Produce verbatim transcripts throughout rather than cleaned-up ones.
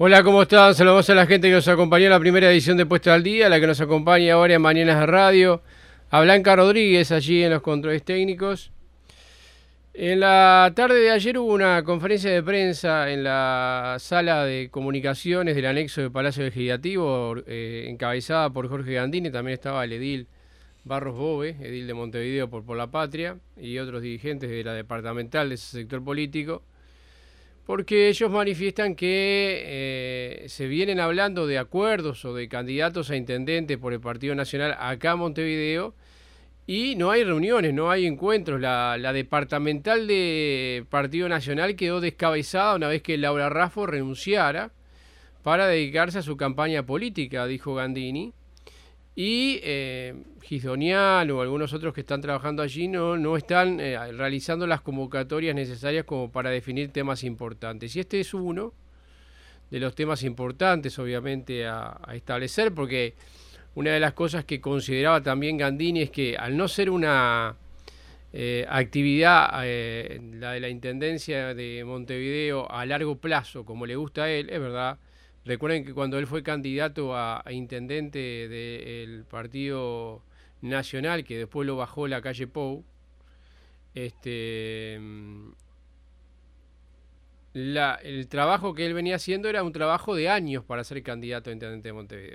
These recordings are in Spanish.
Hola, ¿cómo están? Saludamos a la gente que nos acompañó en la primera edición de Puesta al Día, la que nos acompaña ahora en Mañanas de Radio, a Blanca Rodríguez allí en los controles técnicos. En la tarde de ayer hubo una conferencia de prensa en la sala de comunicaciones del anexo del Palacio Legislativo, eh, encabezada por Jorge Gandini. También estaba el edil Barros Bove, edil de Montevideo por, por la Patria, y otros dirigentes de la departamental de ese sector político, porque ellos manifiestan que eh, se vienen hablando de acuerdos o de candidatos a intendente por el Partido Nacional acá en Montevideo, y no hay reuniones, no hay encuentros. La, la departamental de Partido Nacional quedó descabezada una vez que Laura Raffo renunciara para dedicarse a su campaña política, dijo Gandini. Y eh, Gisdonian o algunos otros que están trabajando allí no, no están eh, realizando las convocatorias necesarias como para definir temas importantes. Y este es uno de los temas importantes, obviamente, a, a establecer, porque una de las cosas que consideraba también Gandini es que al no ser una eh, actividad, eh, la de la Intendencia de Montevideo, a largo plazo, como le gusta a él, es verdad. Recuerden que cuando él fue candidato a, a intendente del Partido Nacional, que después lo bajó la calle Pou, este, la, el trabajo que él venía haciendo era un trabajo de años para ser candidato a intendente de Montevideo.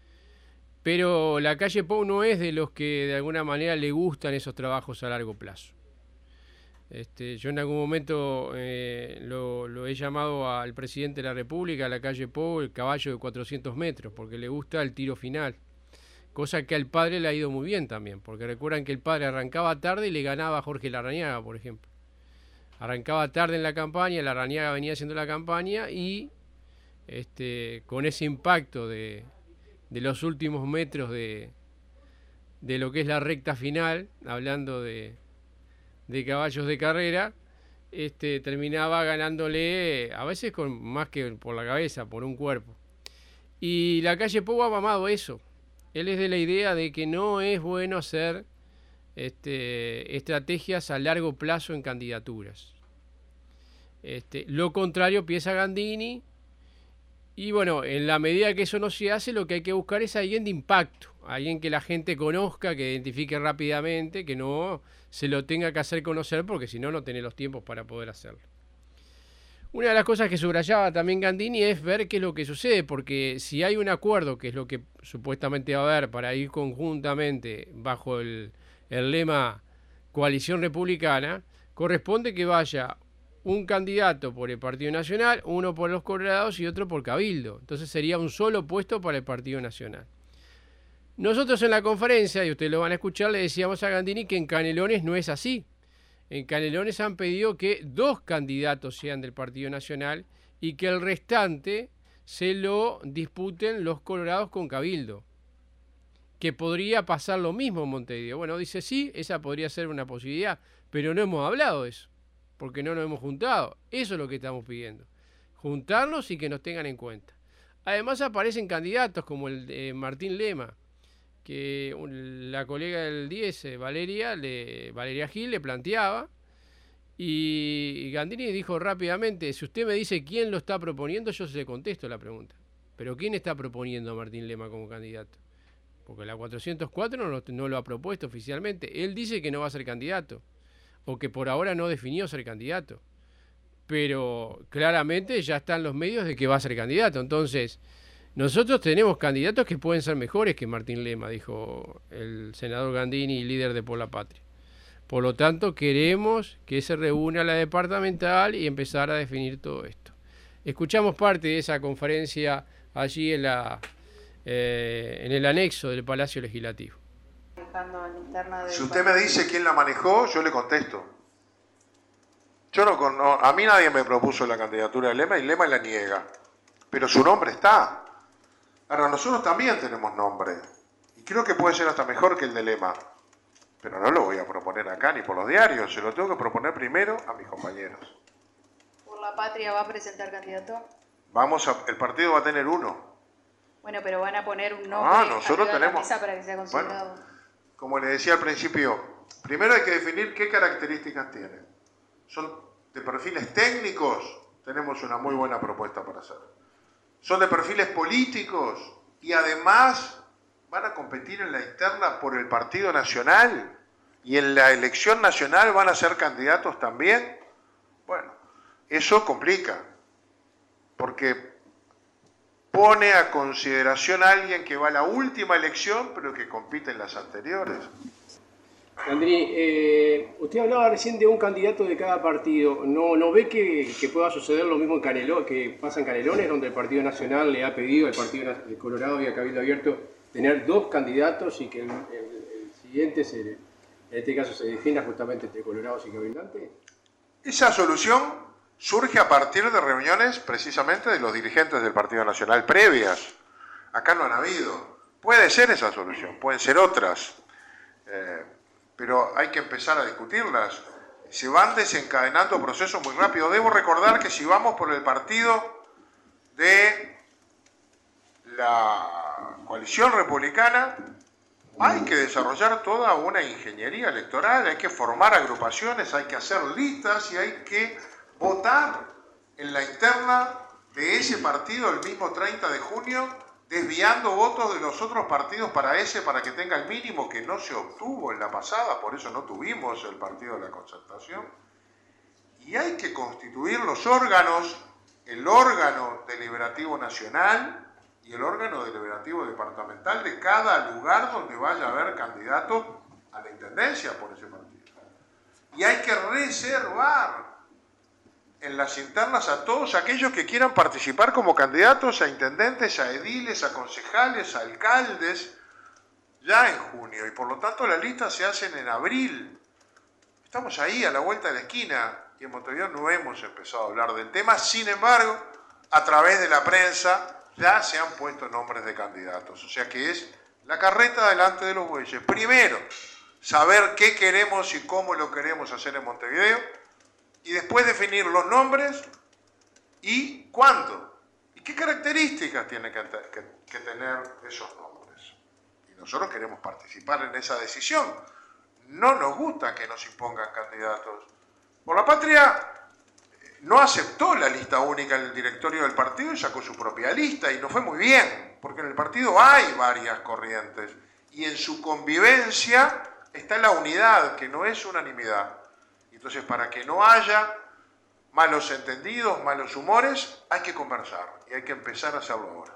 Pero la calle Pou no es de los que de alguna manera le gustan esos trabajos a largo plazo. Este, yo en algún momento eh, lo, lo he llamado al presidente de la República, a la calle Pou, el caballo de cuatrocientos metros, porque le gusta el tiro final. Cosa que al padre le ha ido muy bien también, porque recuerdan que el padre arrancaba tarde y le ganaba a Jorge Larrañaga, por ejemplo. Arrancaba tarde en la campaña, Larrañaga venía haciendo la campaña y este, con ese impacto de, de los últimos metros de, de lo que es la recta final, hablando de... de caballos de carrera, este, terminaba ganándole a veces con más que por la cabeza, por un cuerpo. Y la calle Pou ha mamado eso. Él es de la idea de que no es bueno hacer este, estrategias a largo plazo en candidaturas. Este, lo contrario piensa Gandini. Y bueno, en la medida que eso no se hace, lo que hay que buscar es alguien de impacto, alguien que la gente conozca, que identifique rápidamente, que no se lo tenga que hacer conocer, porque si no, no tiene los tiempos para poder hacerlo. Una de las cosas que subrayaba también Gandini es ver qué es lo que sucede, porque si hay un acuerdo, que es lo que supuestamente va a haber para ir conjuntamente bajo el, el lema Coalición Republicana, corresponde que vaya un candidato por el Partido Nacional, uno por los Colorados y otro por Cabildo. Entonces sería un solo puesto para el Partido Nacional. Nosotros en la conferencia, y ustedes lo van a escuchar, le decíamos a Gandini que en Canelones no es así. En Canelones han pedido que dos candidatos sean del Partido Nacional y que el restante se lo disputen los Colorados con Cabildo. Que podría pasar lo mismo en Montevideo. Bueno, dice sí, esa podría ser una posibilidad, pero no hemos hablado de eso, porque no nos hemos juntado. Eso es lo que estamos pidiendo. Juntarnos y que nos tengan en cuenta. Además aparecen candidatos como el de Martín Lema, que la colega del diez, Valeria, le, Valeria Gil, le planteaba, y Gandini dijo rápidamente, si usted me dice quién lo está proponiendo, yo se le contesto la pregunta. Pero ¿quién está proponiendo a Martín Lema como candidato? Porque la cuatrocientos cuatro no lo, no lo ha propuesto oficialmente. Él dice que no va a ser candidato, o que por ahora no definió ser candidato. Pero claramente ya están los medios de que va a ser candidato. Entonces, nosotros tenemos candidatos que pueden ser mejores que Martín Lema, dijo el senador Gandini, líder de Por la Patria. Por lo tanto, queremos que se reúna la departamental y empezar a definir todo esto. Escuchamos parte de esa conferencia allí en, la, eh, en el anexo del Palacio Legislativo. Si usted me dice quién la manejó, yo le contesto. Yo no, no, a mí nadie me propuso la candidatura de Lema y Lema la niega. Pero su nombre está. Ahora, nosotros también tenemos nombre. Y creo que puede ser hasta mejor que el de Lema. Pero no lo voy a proponer acá ni por los diarios. Se lo tengo que proponer primero a mis compañeros. ¿Por la Patria va a presentar candidato? Vamos a, el partido va a tener uno. Bueno, pero van a poner un nombre ah, nosotros arriba de tenemos, la mesa para que sea considerado. Bueno, como le decía al principio, primero hay que definir qué características tiene. Son de perfiles técnicos, tenemos una muy buena propuesta para hacer. son de perfiles políticos y además van a competir en la interna por el Partido Nacional y en la elección nacional van a ser candidatos también. Bueno, eso complica, porque pone a consideración a alguien que va a la última elección, pero que compite en las anteriores. Andrini, eh, usted hablaba recién de un candidato de cada partido. ¿No, no ve que, que pueda suceder lo mismo en Canelones, que pasa en Canelones, donde el Partido Nacional le ha pedido al Partido de Colorado y a Cabildo Abierto tener dos candidatos y que el, el, el siguiente, se, en este caso, se defina justamente entre colorados y cabildantes? Esa solución surge a partir de reuniones precisamente de los dirigentes del Partido Nacional previas. Acá no han habido. Puede ser esa solución, pueden ser otras. Eh, pero hay que empezar a discutirlas. Se van desencadenando procesos muy rápido. Debo recordar que si vamos por el partido de la coalición republicana, hay que desarrollar toda una ingeniería electoral, hay que formar agrupaciones, hay que hacer listas y hay que votar en la interna de ese partido el mismo treinta de junio, desviando votos de los otros partidos para ese, para que tenga el mínimo que no se obtuvo en la pasada, por eso no tuvimos el partido de la Concertación. Y hay que constituir los órganos, el órgano deliberativo nacional y el órgano deliberativo departamental de cada lugar donde vaya a haber candidato a la intendencia por ese partido. Y hay que reservar en las internas a todos aquellos que quieran participar como candidatos a intendentes, a ediles, a concejales, a alcaldes, ya en junio. Y por lo tanto las listas se hacen en abril. Estamos ahí a la vuelta de la esquina y en Montevideo no hemos empezado a hablar del tema. Sin embargo, a través de la prensa ya se han puesto nombres de candidatos. O sea que es la carreta delante de los bueyes. Primero, saber qué queremos y cómo lo queremos hacer en Montevideo. Y después definir los nombres y cuándo. Y qué características tienen que, que, que tener esos nombres. Y nosotros queremos participar en esa decisión. No nos gusta que nos impongan candidatos. Por la Patria no aceptó la lista única en el directorio del partido y sacó su propia lista. Y nos fue muy bien, porque en el partido hay varias corrientes. Y en su convivencia está la unidad, que no es unanimidad. Entonces, para que no haya malos entendidos, malos humores, hay que conversar y hay que empezar a hacerlo ahora.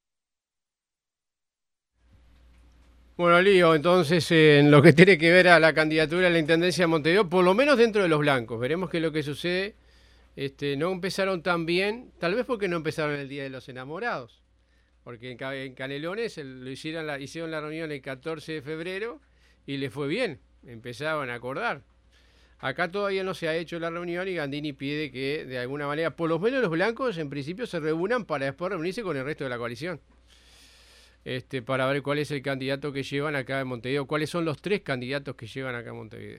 Bueno, Lío, entonces en lo que tiene que ver a la candidatura a la Intendencia de Montevideo, por lo menos dentro de los blancos, veremos qué es lo que sucede. Este, no empezaron tan bien, tal vez porque no empezaron el Día de los Enamorados, porque en, en Canelones lo hicieron la, hicieron la reunión el catorce de febrero y les fue bien, empezaban a acordar. Acá todavía no se ha hecho la reunión y Gandini pide que, de alguna manera, por lo menos los blancos, en principio, se reúnan para después reunirse con el resto de la coalición. Este, para ver cuál es el candidato que llevan acá en Montevideo, cuáles son los tres candidatos que llevan acá en Montevideo.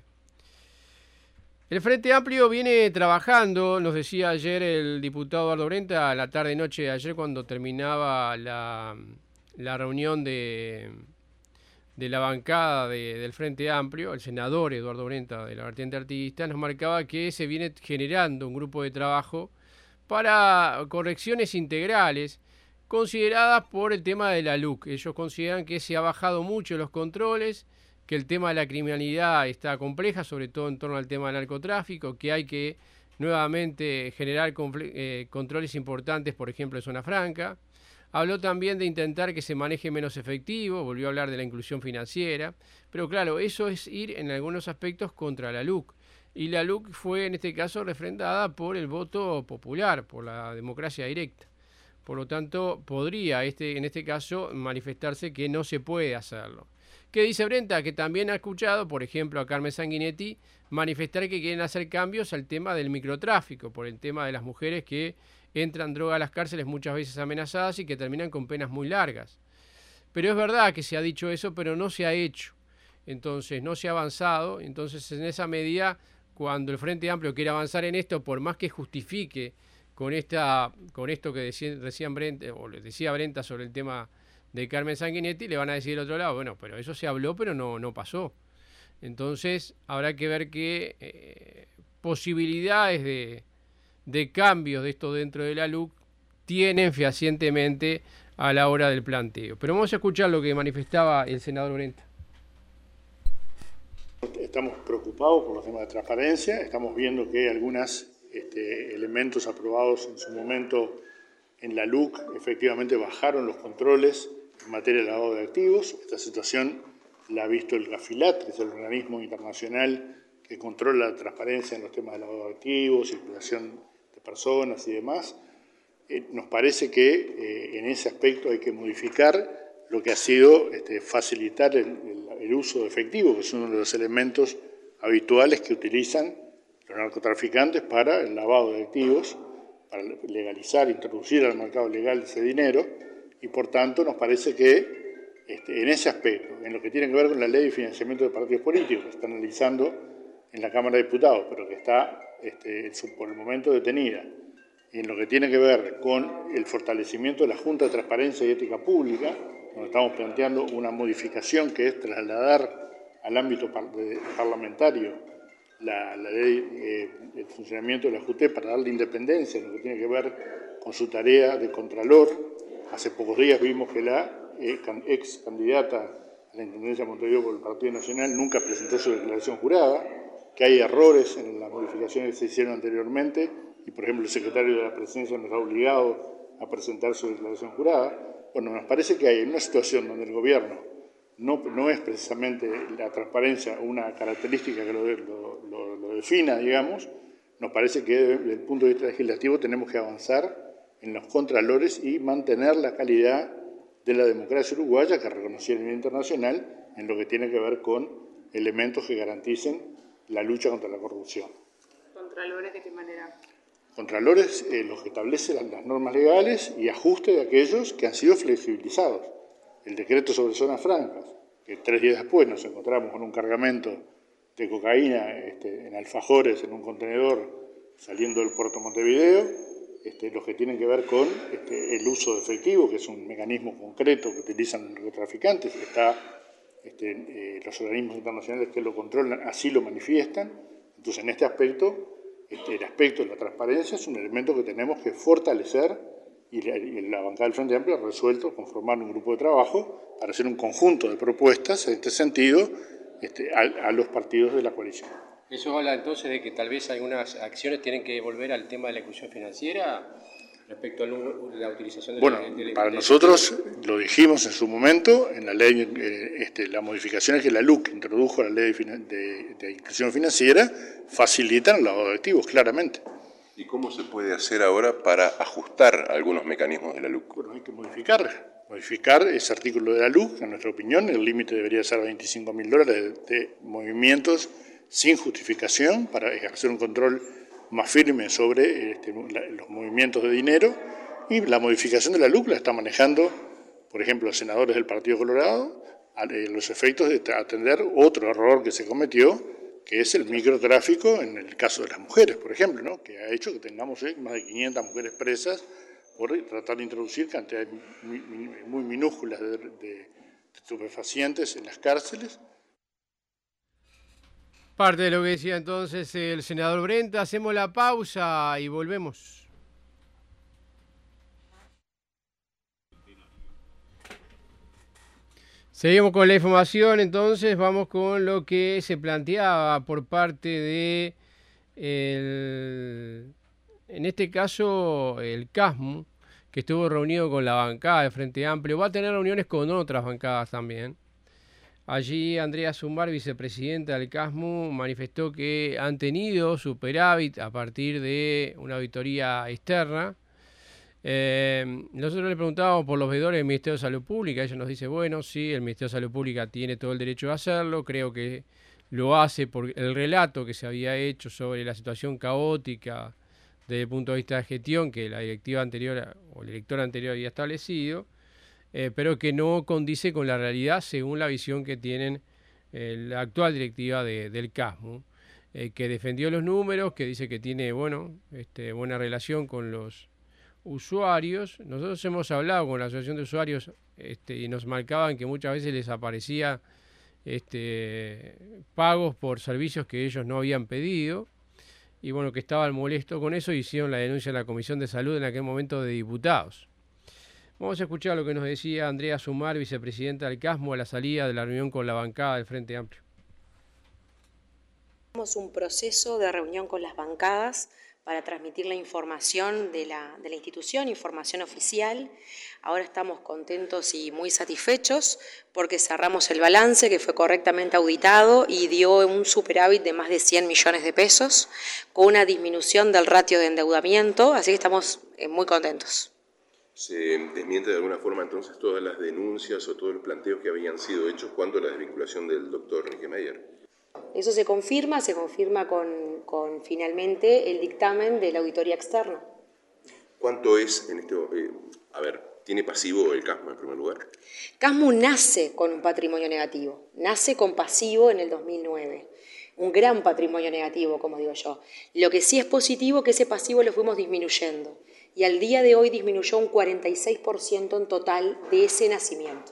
El Frente Amplio viene trabajando, nos decía ayer el diputado Eduardo Brenta, a la tarde-noche de ayer, cuando terminaba la, la reunión de... de la bancada de, del Frente Amplio, el senador Eduardo Brenta de la vertiente artiguista, nos marcaba que se viene generando un grupo de trabajo para correcciones integrales consideradas por el tema de la L U C. Ellos consideran que se ha bajado mucho los controles, que el tema de la criminalidad está compleja, sobre todo en torno al tema del narcotráfico, que hay que nuevamente generar eh, controles importantes, por ejemplo, en Zona Franca. Habló también de intentar que se maneje menos efectivo, volvió a hablar de la inclusión financiera, pero claro, eso es ir en algunos aspectos contra la L U C. Y la L U C fue en este caso refrendada por el voto popular, por la democracia directa. Por lo tanto, podría este, en este caso manifestarse que no se puede hacerlo. ¿Qué dice Brenta? Que también ha escuchado, por ejemplo, a Carmen Sanguinetti manifestar que quieren hacer cambios al tema del microtráfico, por el tema de las mujeres que entran droga a las cárceles muchas veces amenazadas y que terminan con penas muy largas. Pero es verdad que se ha dicho eso, pero no se ha hecho. Entonces, no se ha avanzado. Entonces, en esa medida, cuando el Frente Amplio quiere avanzar en esto, por más que justifique con esta con esto que decía, decían Brenta, o les decía Brenta sobre el tema de Carmen Sanguinetti, le van a decir del otro lado, bueno, pero eso se habló, pero no, no pasó. Entonces, habrá que ver qué eh, posibilidades de... de cambios de esto dentro de la L U C tienen fehacientemente a la hora del planteo. Pero vamos a escuchar lo que manifestaba el senador Brenta. Estamos preocupados por los temas de transparencia, estamos viendo que algunos este, elementos aprobados en su momento en la L U C efectivamente bajaron los controles en materia de lavado de activos. Esta situación la ha visto el GAFILAT, que es el organismo internacional que controla la transparencia en los temas de lavado de activos, circulación de personas y demás. Eh, nos parece que eh, en ese aspecto hay que modificar lo que ha sido este, facilitar el, el, el uso de efectivo, que es uno de los elementos habituales que utilizan los narcotraficantes para el lavado de activos, para legalizar, introducir al mercado legal ese dinero, y por tanto nos parece que este, en ese aspecto, en lo que tiene que ver con la ley de financiamiento de partidos políticos, que está analizando en la Cámara de Diputados, pero que está este, por el momento detenida, y en lo que tiene que ver con el fortalecimiento de la Junta de Transparencia y Ética Pública, donde estamos planteando una modificación que es trasladar al ámbito par de, parlamentario la, la ley, eh, el funcionamiento de la J U T E para darle independencia en lo que tiene que ver con su tarea de contralor. Hace pocos días vimos que la eh, ex candidata a la Intendencia de Montevideo por el Partido Nacional nunca presentó su declaración jurada, que hay errores en las modificaciones que se hicieron anteriormente y, por ejemplo, el secretario de la Presidencia no está obligado a presentar su declaración jurada. Bueno, nos parece que hay una situación donde el gobierno no, no es precisamente la transparencia una característica que lo, lo, lo, lo defina, digamos. Nos parece que desde el punto de vista legislativo tenemos que avanzar en los contralores y mantener la calidad de la democracia uruguaya que reconocía a nivel internacional en lo que tiene que ver con elementos que garanticen la lucha contra la corrupción. ¿Contralores de qué manera? Contralores, eh, los que establecen las, las normas legales y ajuste de aquellos que han sido flexibilizados. El decreto sobre zonas francas, que tres días después nos encontramos con un cargamento de cocaína este, en alfajores, en un contenedor saliendo del puerto Montevideo, este, los que tienen que ver con este, el uso de efectivo, que es un mecanismo concreto que utilizan los narcotraficantes, que está, este, eh, los organismos internacionales que lo controlan así lo manifiestan. Entonces, en este aspecto, Este, el aspecto de la transparencia es un elemento que tenemos que fortalecer y la, y la bancada del Frente Amplio ha resuelto conformar un grupo de trabajo para hacer un conjunto de propuestas en este sentido este, a, a los partidos de la coalición. Eso habla entonces de que tal vez algunas acciones tienen que volver al tema de la inclusión financiera respecto a la utilización de bueno, la... Bueno, para nosotros lo dijimos en su momento, en la ley, eh, este, las modificaciones que la L U C introdujo a la ley de, de, de inclusión financiera facilitan el lavado de activos, claramente. ¿Y cómo se puede hacer ahora para ajustar algunos mecanismos de la L U C? Bueno, hay que modificar, modificar ese artículo de la L U C, en nuestra opinión, el límite debería ser veinticinco mil dólares de, de movimientos sin justificación para ejercer un control más firme sobre este, la, los movimientos de dinero, y la modificación de la L U C la está manejando, por ejemplo, los senadores del Partido Colorado, a, a los efectos de atender otro error que se cometió, que es el microtráfico en el caso de las mujeres, por ejemplo, ¿no? Que ha hecho que tengamos eh, más de quinientas mujeres presas por tratar de introducir cantidades muy, muy minúsculas de, de, de estupefacientes en las cárceles. Parte de lo que decía entonces el senador Brenta. Hacemos la pausa y volvemos. Seguimos con la información, entonces vamos con lo que se planteaba por parte de, el, en este caso, el CASMU, que estuvo reunido con la bancada de Frente Amplio. Va a tener reuniones con otras bancadas también. Allí Andrea Zumbar, vicepresidenta del CASMU, manifestó que han tenido superávit a partir de una auditoría externa. Eh, nosotros le preguntábamos por los veedores del Ministerio de Salud Pública. Ella nos dice, bueno, sí, el Ministerio de Salud Pública tiene todo el derecho de hacerlo. Creo que lo hace por el relato que se había hecho sobre la situación caótica desde el punto de vista de gestión que la directiva anterior o el director anterior había establecido. Eh, pero que no condice con la realidad según la visión que tienen eh, la actual directiva de, del CASMU, eh, que defendió los números, que dice que tiene bueno, este, buena relación con los usuarios. Nosotros hemos hablado con la Asociación de Usuarios este, y nos marcaban que muchas veces les aparecía este, pagos por servicios que ellos no habían pedido y bueno, que estaban molestos con eso, hicieron la denuncia en la Comisión de Salud en aquel momento de diputados. Vamos a escuchar lo que nos decía Andrea Sumar, vicepresidenta del CASMU, a la salida de la reunión con la bancada del Frente Amplio. Tenemos un proceso de reunión con las bancadas para transmitir la información de la, de la institución, información oficial. Ahora estamos contentos y muy satisfechos porque cerramos el balance que fue correctamente auditado y dio un superávit de más de cien millones de pesos con una disminución del ratio de endeudamiento, así que estamos muy contentos. ¿Se desmiente de alguna forma entonces todas las denuncias o todos los planteos que habían sido hechos cuando la desvinculación del doctor Nijmeier? Eso se confirma, se confirma con, con finalmente el dictamen de la auditoría externa. ¿Cuánto es en este, eh, a ver, tiene pasivo el CASMU en primer lugar? CASMU nace con un patrimonio negativo, nace con pasivo en el dos mil nueve. Un gran patrimonio negativo, como digo yo. Lo que sí es positivo es que ese pasivo lo fuimos disminuyendo y al día de hoy disminuyó un cuarenta y seis por ciento en total de ese nacimiento.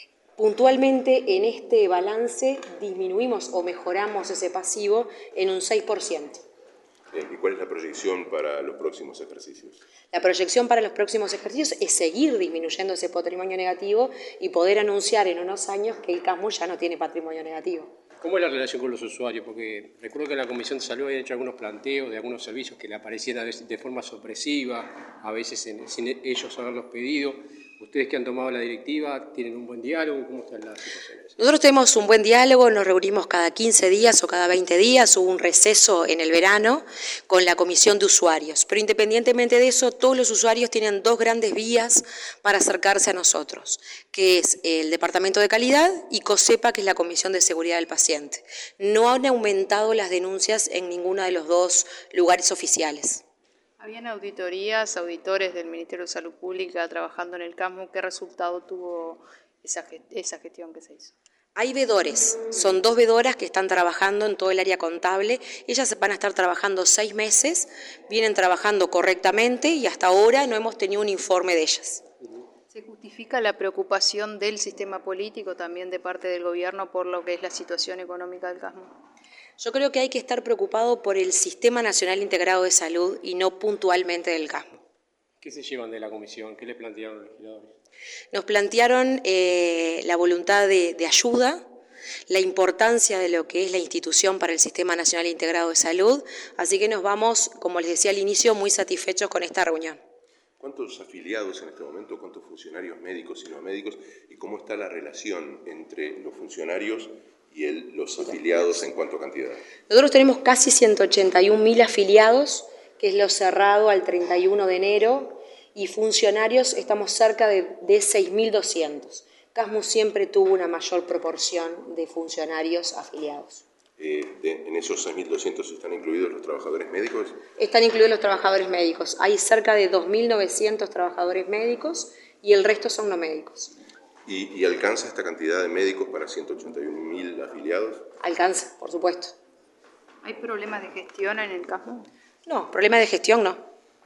Puntualmente en este balance disminuimos o mejoramos ese pasivo en un seis por ciento. ¿Y cuál es la proyección para los próximos ejercicios? La proyección para los próximos ejercicios es seguir disminuyendo ese patrimonio negativo y poder anunciar en unos años que el CASMU ya no tiene patrimonio negativo. ¿Cómo es la relación con los usuarios? Porque recuerdo que en la Comisión de Salud habían hecho algunos planteos de algunos servicios que le aparecieran de forma sorpresiva, a veces en, sin ellos haberlos pedido. Ustedes que han tomado la directiva, ¿tienen un buen diálogo? ¿Cómo están las situaciones? Nosotros tenemos un buen diálogo, nos reunimos cada quince días o cada veinte días, hubo un receso en el verano con la Comisión de Usuarios, pero independientemente de eso, todos los usuarios tienen dos grandes vías para acercarse a nosotros, que es el Departamento de Calidad y COSEPA, que es la Comisión de Seguridad del Paciente. No han aumentado las denuncias en ninguno de los dos lugares oficiales. ¿Habían auditorías, auditores del Ministerio de Salud Pública trabajando en el CASMU? ¿Qué resultado tuvo esa, esa gestión que se hizo? Hay vedores, son dos vedoras que están trabajando en todo el área contable. Ellas van a estar trabajando seis meses, vienen trabajando correctamente y hasta ahora no hemos tenido un informe de ellas. ¿Se justifica la preocupación del sistema político, también de parte del gobierno, por lo que es la situación económica del CASMU? Yo creo que hay que estar preocupado por el Sistema Nacional Integrado de Salud y no puntualmente del CASMU. ¿Qué se llevan de la comisión? ¿Qué le plantearon los legisladores? Nos plantearon eh, la voluntad de, de ayuda, la importancia de lo que es la institución para el Sistema Nacional Integrado de Salud, así que nos vamos, como les decía al inicio, muy satisfechos con esta reunión. ¿Cuántos afiliados en este momento, cuántos funcionarios médicos y no médicos, y cómo está la relación entre los funcionarios y el, los afiliados en cuanto a cantidad? Nosotros tenemos casi ciento ochenta y un mil afiliados, que es lo cerrado al treinta y uno de enero, y funcionarios estamos cerca de, de seis mil doscientos. CASMU siempre tuvo una mayor proporción de funcionarios afiliados. Eh, de, ¿En esos seis mil doscientos están incluidos los trabajadores médicos? Están incluidos los trabajadores médicos. Hay cerca de dos mil novecientos trabajadores médicos y el resto son no médicos. ¿Y, y alcanza esta cantidad de médicos para ciento ochenta y un mil afiliados? Alcanza, por supuesto. ¿Hay problemas de gestión en el CASMU? No, problemas de gestión no.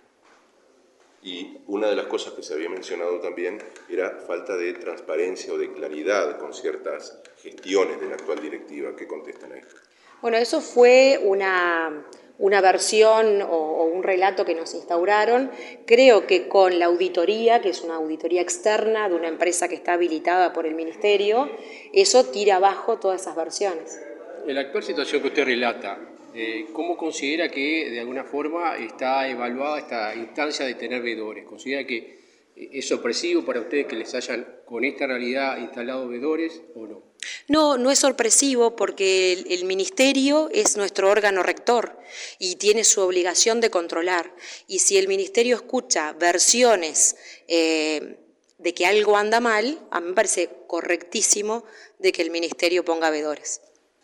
Y una de las cosas que se había mencionado también era falta de transparencia o de claridad con ciertas gestiones de la actual directiva. ¿Qué contestan a esto? Bueno, eso fue una, una versión o, o un relato que nos instauraron. Creo que con la auditoría, que es una auditoría externa de una empresa que está habilitada por el Ministerio, eso tira abajo todas esas versiones. En la actual situación que usted relata, Eh, ¿cómo considera que de alguna forma está evaluada esta instancia de tener veedores? ¿Considera que es sorpresivo para ustedes que les hayan con esta realidad instalado veedores o no? No, no es sorpresivo porque el, el Ministerio es nuestro órgano rector y tiene su obligación de controlar. Y si el Ministerio escucha versiones eh, de que algo anda mal, a mí me parece correctísimo de que el Ministerio ponga veedores.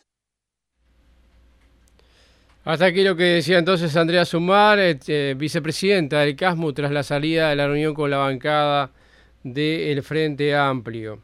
Hasta aquí lo que decía entonces Andrea Sumar, eh, vicepresidenta del CASMU, tras la salida de la reunión con la bancada del Frente Amplio.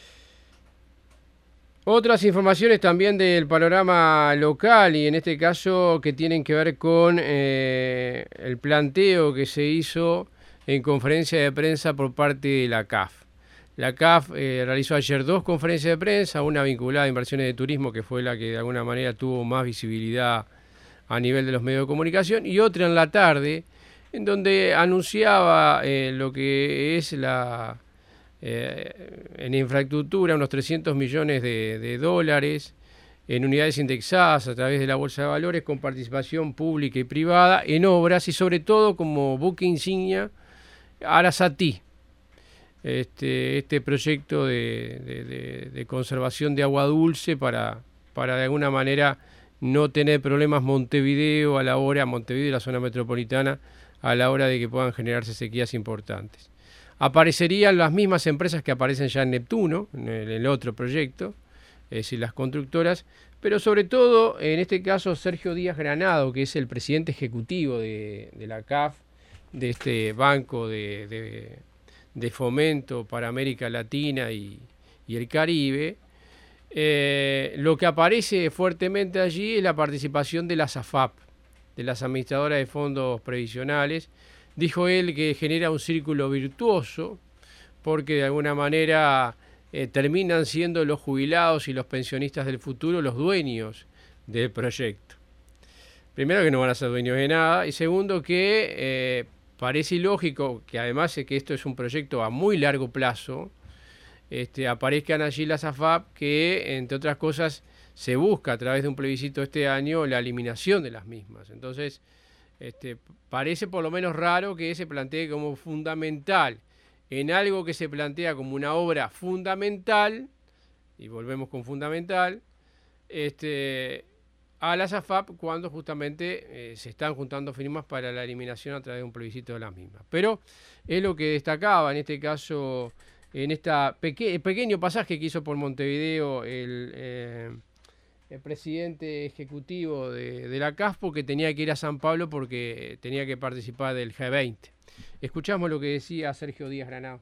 Otras informaciones también del panorama local y en este caso que tienen que ver con eh, el planteo que se hizo en conferencia de prensa por parte de la C A F. La C A F eh, realizó ayer dos conferencias de prensa, una vinculada a inversiones de turismo que fue la que de alguna manera tuvo más visibilidad a nivel de los medios de comunicación, y otra en la tarde, en donde anunciaba eh, lo que es la eh, en infraestructura unos trescientos millones de, de dólares en unidades indexadas a través de la Bolsa de Valores con participación pública y privada en obras y sobre todo como buque insignia Arasatí, este, este proyecto de, de, de, de conservación de agua dulce para, para de alguna manera no tener problemas Montevideo a la hora, Montevideo y la zona metropolitana, a la hora de que puedan generarse sequías importantes. Aparecerían las mismas empresas que aparecen ya en Neptuno, en el, el otro proyecto, es decir, las constructoras, pero sobre todo, en este caso, Sergio Díaz Granado, que es el presidente ejecutivo de, de la C A F, de este banco de, de, de fomento para América Latina y, y el Caribe. Eh, lo que aparece fuertemente allí es la participación de las A F A P, de las administradoras de fondos previsionales. Dijo él que genera un círculo virtuoso porque de alguna manera eh, terminan siendo los jubilados y los pensionistas del futuro los dueños del proyecto. Primero, que no van a ser dueños de nada, y segundo, que eh, parece ilógico que además de que esto es un proyecto a muy largo plazo, este, aparezcan allí las A F A P que, entre otras cosas, se busca a través de un plebiscito este año la eliminación de las mismas. Entonces, este, parece por lo menos raro que se plantee como fundamental en algo que se plantea como una obra fundamental, y volvemos con fundamental, este, a las A F A P cuando justamente eh, se están juntando firmas para la eliminación a través de un plebiscito de las mismas. Pero es lo que destacaba en este caso, en este peque pequeño pasaje que hizo por Montevideo el, eh, el presidente ejecutivo de, de la C A F, que tenía que ir a San Pablo porque tenía que participar del G veinte. Escuchamos lo que decía Sergio Díaz Granado.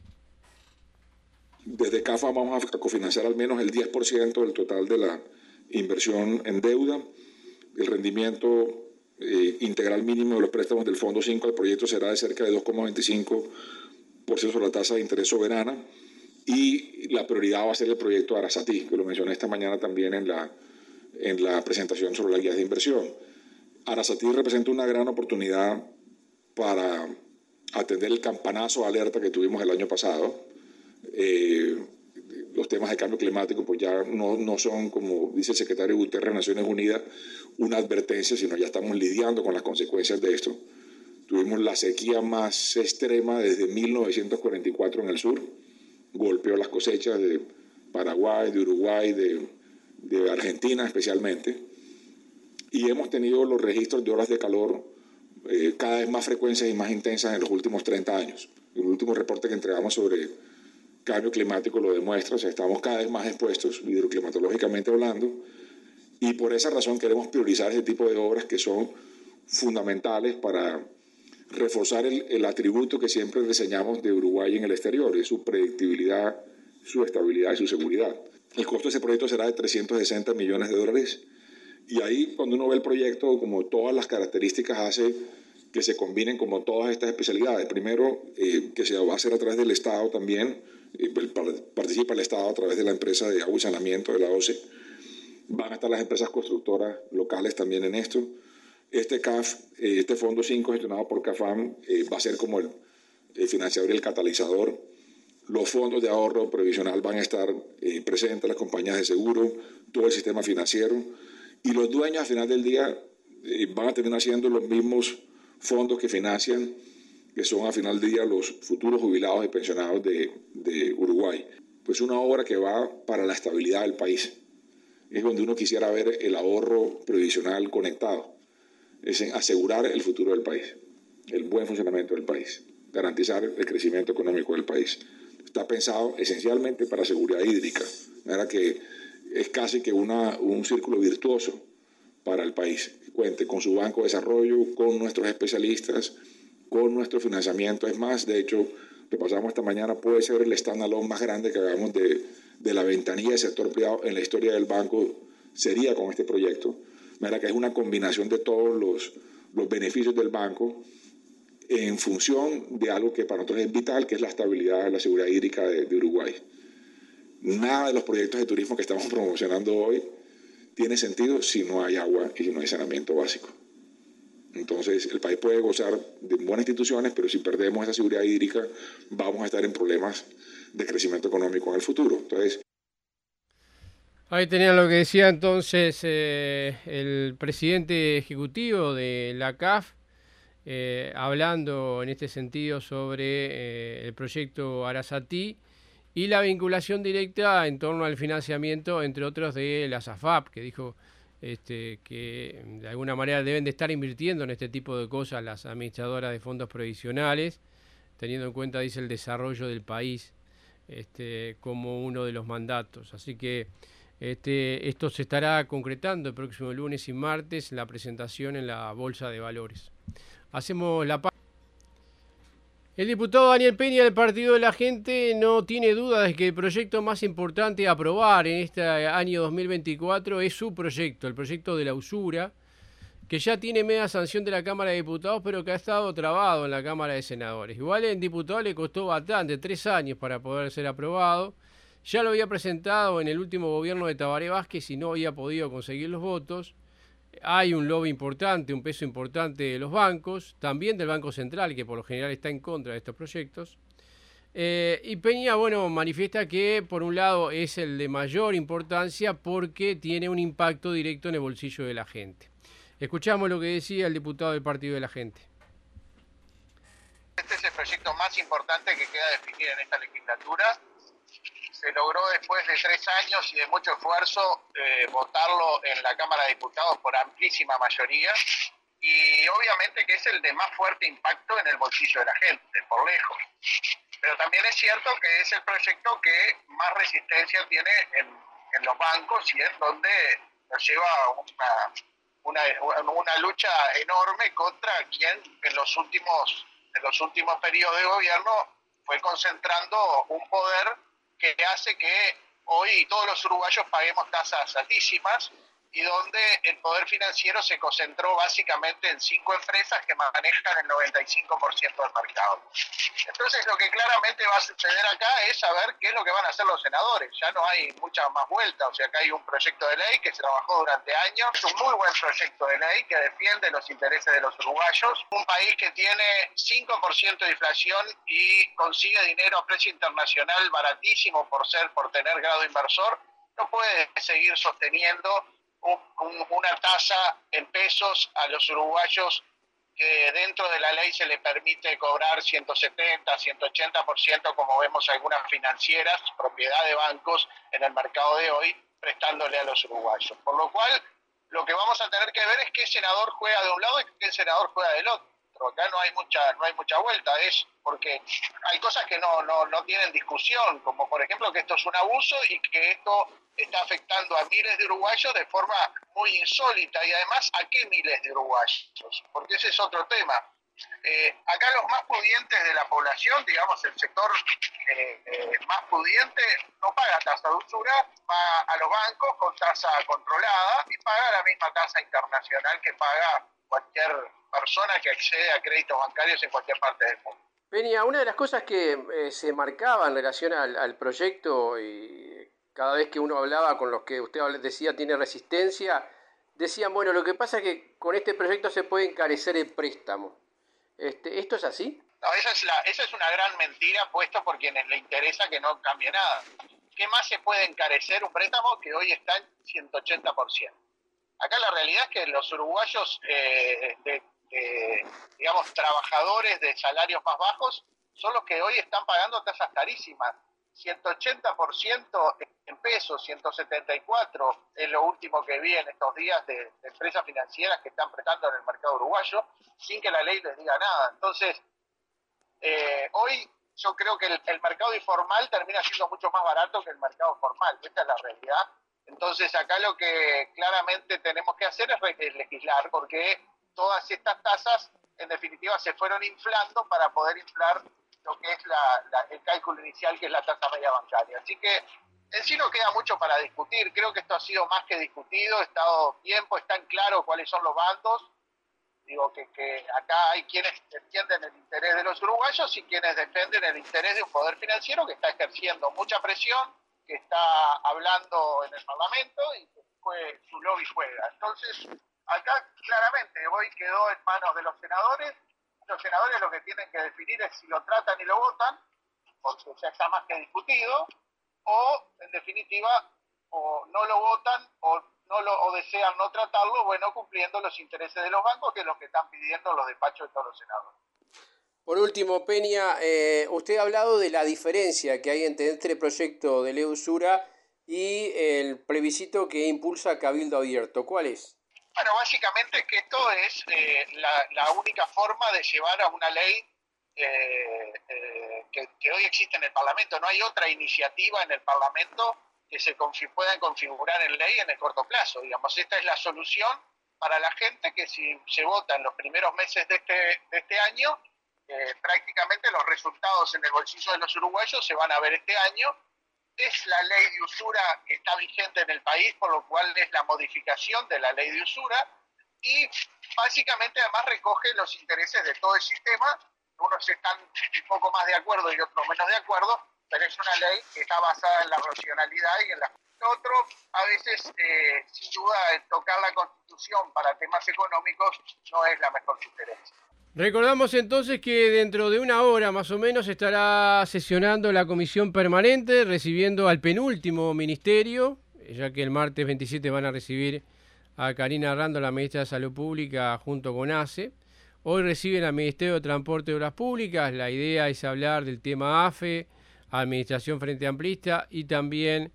Desde C A F A vamos a cofinanciar al menos el diez por ciento del total de la inversión en deuda. El rendimiento eh, integral mínimo de los préstamos del Fondo cinco al proyecto será de cerca de dos coma veinticinco por ciento sobre la tasa de interés soberana, y la prioridad va a ser el proyecto Arasatí, que lo mencioné esta mañana también en la, en la presentación sobre las guías de inversión. Arasatí representa una gran oportunidad para atender el campanazo de alerta que tuvimos el año pasado. Eh, los temas de cambio climático pues ya no, no son, como dice el secretario Guterres de Naciones Unidas, una advertencia, sino ya estamos lidiando con las consecuencias de esto. Tuvimos la sequía más extrema desde mil novecientos cuarenta y cuatro en el sur, golpeó las cosechas de Paraguay, de Uruguay, de, de Argentina especialmente, y hemos tenido los registros de olas de calor eh, cada vez más frecuentes y más intensas en los últimos treinta años. El último reporte que entregamos sobre cambio climático lo demuestra, o sea, estamos cada vez más expuestos hidroclimatológicamente hablando, y por esa razón queremos priorizar ese tipo de obras que son fundamentales para reforzar el, el atributo que siempre reseñamos de Uruguay en el exterior, es su predictibilidad, su estabilidad y su seguridad. El costo de ese proyecto será de trescientos sesenta millones de dólares, y ahí cuando uno ve el proyecto, como todas las características hace que se combinen como todas estas especialidades. Primero, eh, que se va a hacer a través del Estado también, eh, participa el Estado a través de la empresa de agua y saneamiento de la O C E. Van a estar las empresas constructoras locales también en esto. Este C A F, eh, este Fondo cinco gestionado por CAFAM, eh, va a ser como el, el financiador y el catalizador. Los fondos de ahorro previsional van a estar eh, presentes, las compañías de seguro, todo el sistema financiero, y los dueños al final del día eh, van a terminar siendo los mismos fondos que financian, que son al final del día los futuros jubilados y pensionados de, de Uruguay. Pues una obra que va para la estabilidad del país. Es donde uno quisiera ver el ahorro previsional conectado. Es en asegurar el futuro del país, el buen funcionamiento del país, garantizar el crecimiento económico del país. Está pensado esencialmente para seguridad hídrica, de manera que es casi que una, un círculo virtuoso para el país. Cuente con su banco de desarrollo, con nuestros especialistas, con nuestro financiamiento. Es más, de hecho, repasamos esta mañana, puede ser el stand-alone más grande que hagamos de, de la ventanilla del sector privado en la historia del banco, sería con este proyecto. De manera que es una combinación de todos los, los beneficios del banco en función de algo que para nosotros es vital, que es la estabilidad, la seguridad hídrica de, de Uruguay. Nada de los proyectos de turismo que estamos promocionando hoy tiene sentido si no hay agua y si no hay saneamiento básico. Entonces, el país puede gozar de buenas instituciones, pero si perdemos esa seguridad hídrica, vamos a estar en problemas de crecimiento económico en el futuro. Entonces, ahí tenían lo que decía entonces eh, el presidente ejecutivo de la C A F, eh, hablando en este sentido sobre eh, el proyecto Arasatí y la vinculación directa en torno al financiamiento, entre otros, de la SAFAP, que dijo este, que de alguna manera deben de estar invirtiendo en este tipo de cosas las administradoras de fondos previsionales, teniendo en cuenta, dice, el desarrollo del país este, como uno de los mandatos. Así que Este, esto se estará concretando el próximo lunes y martes, la presentación en la Bolsa de Valores. Hacemos la pausa. El diputado Daniel Peña del Partido de la Gente no tiene duda de que el proyecto más importante a aprobar en este año dos mil veinticuatro es su proyecto, el proyecto de la usura, que ya tiene media sanción de la Cámara de Diputados, pero que ha estado trabado en la Cámara de Senadores. Igual en diputado le costó bastante, tres años para poder ser aprobado. Ya lo había presentado en el último gobierno de Tabaré Vázquez y no había podido conseguir los votos. Hay un lobby importante, un peso importante de los bancos, también del Banco Central, que por lo general está en contra de estos proyectos. Eh, y Peña, bueno, manifiesta que por un lado es el de mayor importancia porque tiene un impacto directo en el bolsillo de la gente. Escuchamos lo que decía el diputado del Partido de la Gente. Este es el proyecto más importante que queda definir en esta legislatura. Se logró después de tres años y de mucho esfuerzo eh, votarlo en la Cámara de Diputados por amplísima mayoría y obviamente que es el de más fuerte impacto en el bolsillo de la gente, por lejos. Pero también es cierto que es el proyecto que más resistencia tiene en, en los bancos y es donde nos lleva una, una, una lucha enorme contra quien en los últimos, en los últimos periodos de gobierno fue concentrando un poder que hace que hoy todos los uruguayos paguemos tasas altísimas y donde el poder financiero se concentró básicamente en cinco empresas que manejan el noventa y cinco por ciento del mercado. Entonces lo que claramente va a suceder acá es saber qué es lo que van a hacer los senadores. Ya no hay mucha más vuelta, o sea, acá hay un proyecto de ley que se trabajó durante años, es un muy buen proyecto de ley que defiende los intereses de los uruguayos, un país que tiene cinco por ciento de inflación y consigue dinero a precio internacional baratísimo por ser, por tener grado inversor, no puede seguir sosteniendo Un, un, una tasa en pesos a los uruguayos que dentro de la ley se le permite cobrar ciento setenta, ciento ochenta por ciento, como vemos algunas financieras, propiedad de bancos en el mercado de hoy, prestándole a los uruguayos. Por lo cual, lo que vamos a tener que ver es qué senador juega de un lado y qué senador juega del otro. Acá no hay mucha no hay mucha vuelta, es porque hay cosas que no, no, no tienen discusión, como por ejemplo que esto es un abuso y que esto está afectando a miles de uruguayos de forma muy insólita y además a qué miles de uruguayos, porque ese es otro tema. Eh, acá los más pudientes de la población, digamos el sector eh, eh, más pudiente, no paga tasa de usura, paga a los bancos con tasa controlada y paga la misma tasa internacional que paga cualquier persona que accede a créditos bancarios en cualquier parte del mundo. Peña, una de las cosas que eh, se marcaba en relación al, al proyecto y cada vez que uno hablaba con los que usted decía tiene resistencia, decían, bueno, lo que pasa es que con este proyecto se puede encarecer el préstamo. Este, ¿Esto es así? No, esa es, la, esa es una gran mentira puesto por quienes le interesa que no cambie nada. ¿Qué más se puede encarecer un préstamo que hoy está en ciento ochenta por ciento? Acá la realidad es que los uruguayos, eh, de, de, digamos, trabajadores de salarios más bajos, son los que hoy están pagando tasas carísimas. ciento ochenta por ciento en pesos, ciento setenta y cuatro por ciento es lo último que vi en estos días de, de empresas financieras que están prestando en el mercado uruguayo, sin que la ley les diga nada. Entonces, eh, hoy yo creo que el, el mercado informal termina siendo mucho más barato que el mercado formal. Esta es la realidad. Entonces acá lo que claramente tenemos que hacer es legislar, porque todas estas tasas en definitiva se fueron inflando para poder inflar lo que es la, la, el cálculo inicial, que es la tasa media bancaria. Así que en sí no queda mucho para discutir, creo que esto ha sido más que discutido, ha estado tiempo, están claros cuáles son los bandos. Digo que, que acá hay quienes defienden el interés de los uruguayos y quienes defienden el interés de un poder financiero que está ejerciendo mucha presión, que está hablando en el Parlamento y que fue, su lobby juega. Entonces, acá claramente hoy quedó en manos de los senadores. Los senadores lo que tienen que definir es si lo tratan y lo votan, porque ya está más que discutido, o en definitiva, o no lo votan o no lo o desean no tratarlo, bueno, cumpliendo los intereses de los bancos, que es lo que están pidiendo los despachos de todos los senadores. Por último, Peña, eh, usted ha hablado de la diferencia que hay entre este proyecto de ley de usura y el plebiscito que impulsa Cabildo Abierto. ¿Cuál es? Bueno, básicamente es que esto es eh, la, la única forma de llevar a una ley eh, eh, que, que hoy existe en el Parlamento. No hay otra iniciativa en el Parlamento que se confi- puedan configurar en ley en el corto plazo. Digamos, esta es la solución para la gente que si se vota en los primeros meses de este, de este año, eh, prácticamente los resultados en el bolsillo de los uruguayos se van a ver este año. Es la ley de usura que está vigente en el país, por lo cual es la modificación de la ley de usura y básicamente además recoge los intereses de todo el sistema. Unos están un poco más de acuerdo y otros menos de acuerdo, pero es una ley que está basada en la racionalidad y en la... Otro, a veces, eh, sin duda, tocar la Constitución para temas económicos no es la mejor sugerencia. Recordamos entonces que dentro de una hora más o menos estará sesionando la comisión permanente, recibiendo al penúltimo ministerio, ya que el martes veintisiete van a recibir a Karina Rando, la ministra de Salud Pública, junto con A C E. Hoy reciben al Ministerio de Transporte y Obras Públicas. La idea es hablar del tema A F E, Administración Frente Amplista, y también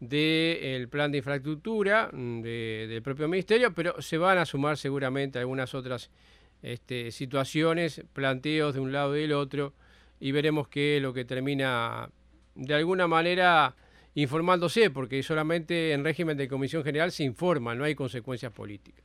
del plan de infraestructura de, del propio ministerio, pero se van a sumar seguramente algunas otras este, situaciones, planteos de un lado y del otro, y veremos qué es lo que termina de alguna manera informándose, porque solamente en régimen de comisión general se informa, no hay consecuencias políticas.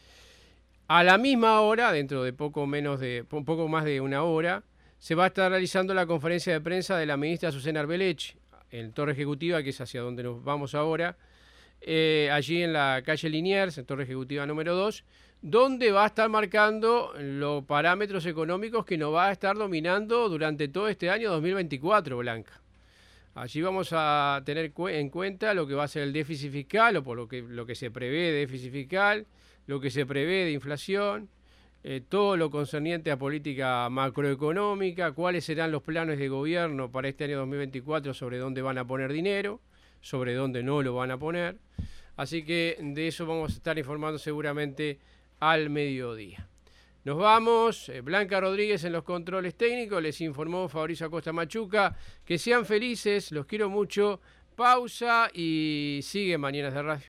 A la misma hora, dentro de poco menos de un poco más de una hora, se va a estar realizando la conferencia de prensa de la ministra Susana Arbelech en Torre Ejecutiva, que es hacia donde nos vamos ahora, eh, allí en la calle Liniers, en Torre Ejecutiva número dos, donde va a estar marcando los parámetros económicos que nos va a estar dominando durante todo este año dos mil veinticuatro, Blanca. Allí vamos a tener en cuenta lo que va a ser el déficit fiscal, o por lo que, lo que se prevé de déficit fiscal, lo que se prevé de inflación, eh, todo lo concerniente a política macroeconómica, cuáles serán los planes de gobierno para este año dos mil veinticuatro sobre dónde van a poner dinero, sobre dónde no lo van a poner. Así que de eso vamos a estar informando seguramente al mediodía. Nos vamos. Blanca Rodríguez en los controles técnicos. Les informó Fabricio Acosta Machuca. Que sean felices. Los quiero mucho. Pausa y sigue Mañanas de Radio.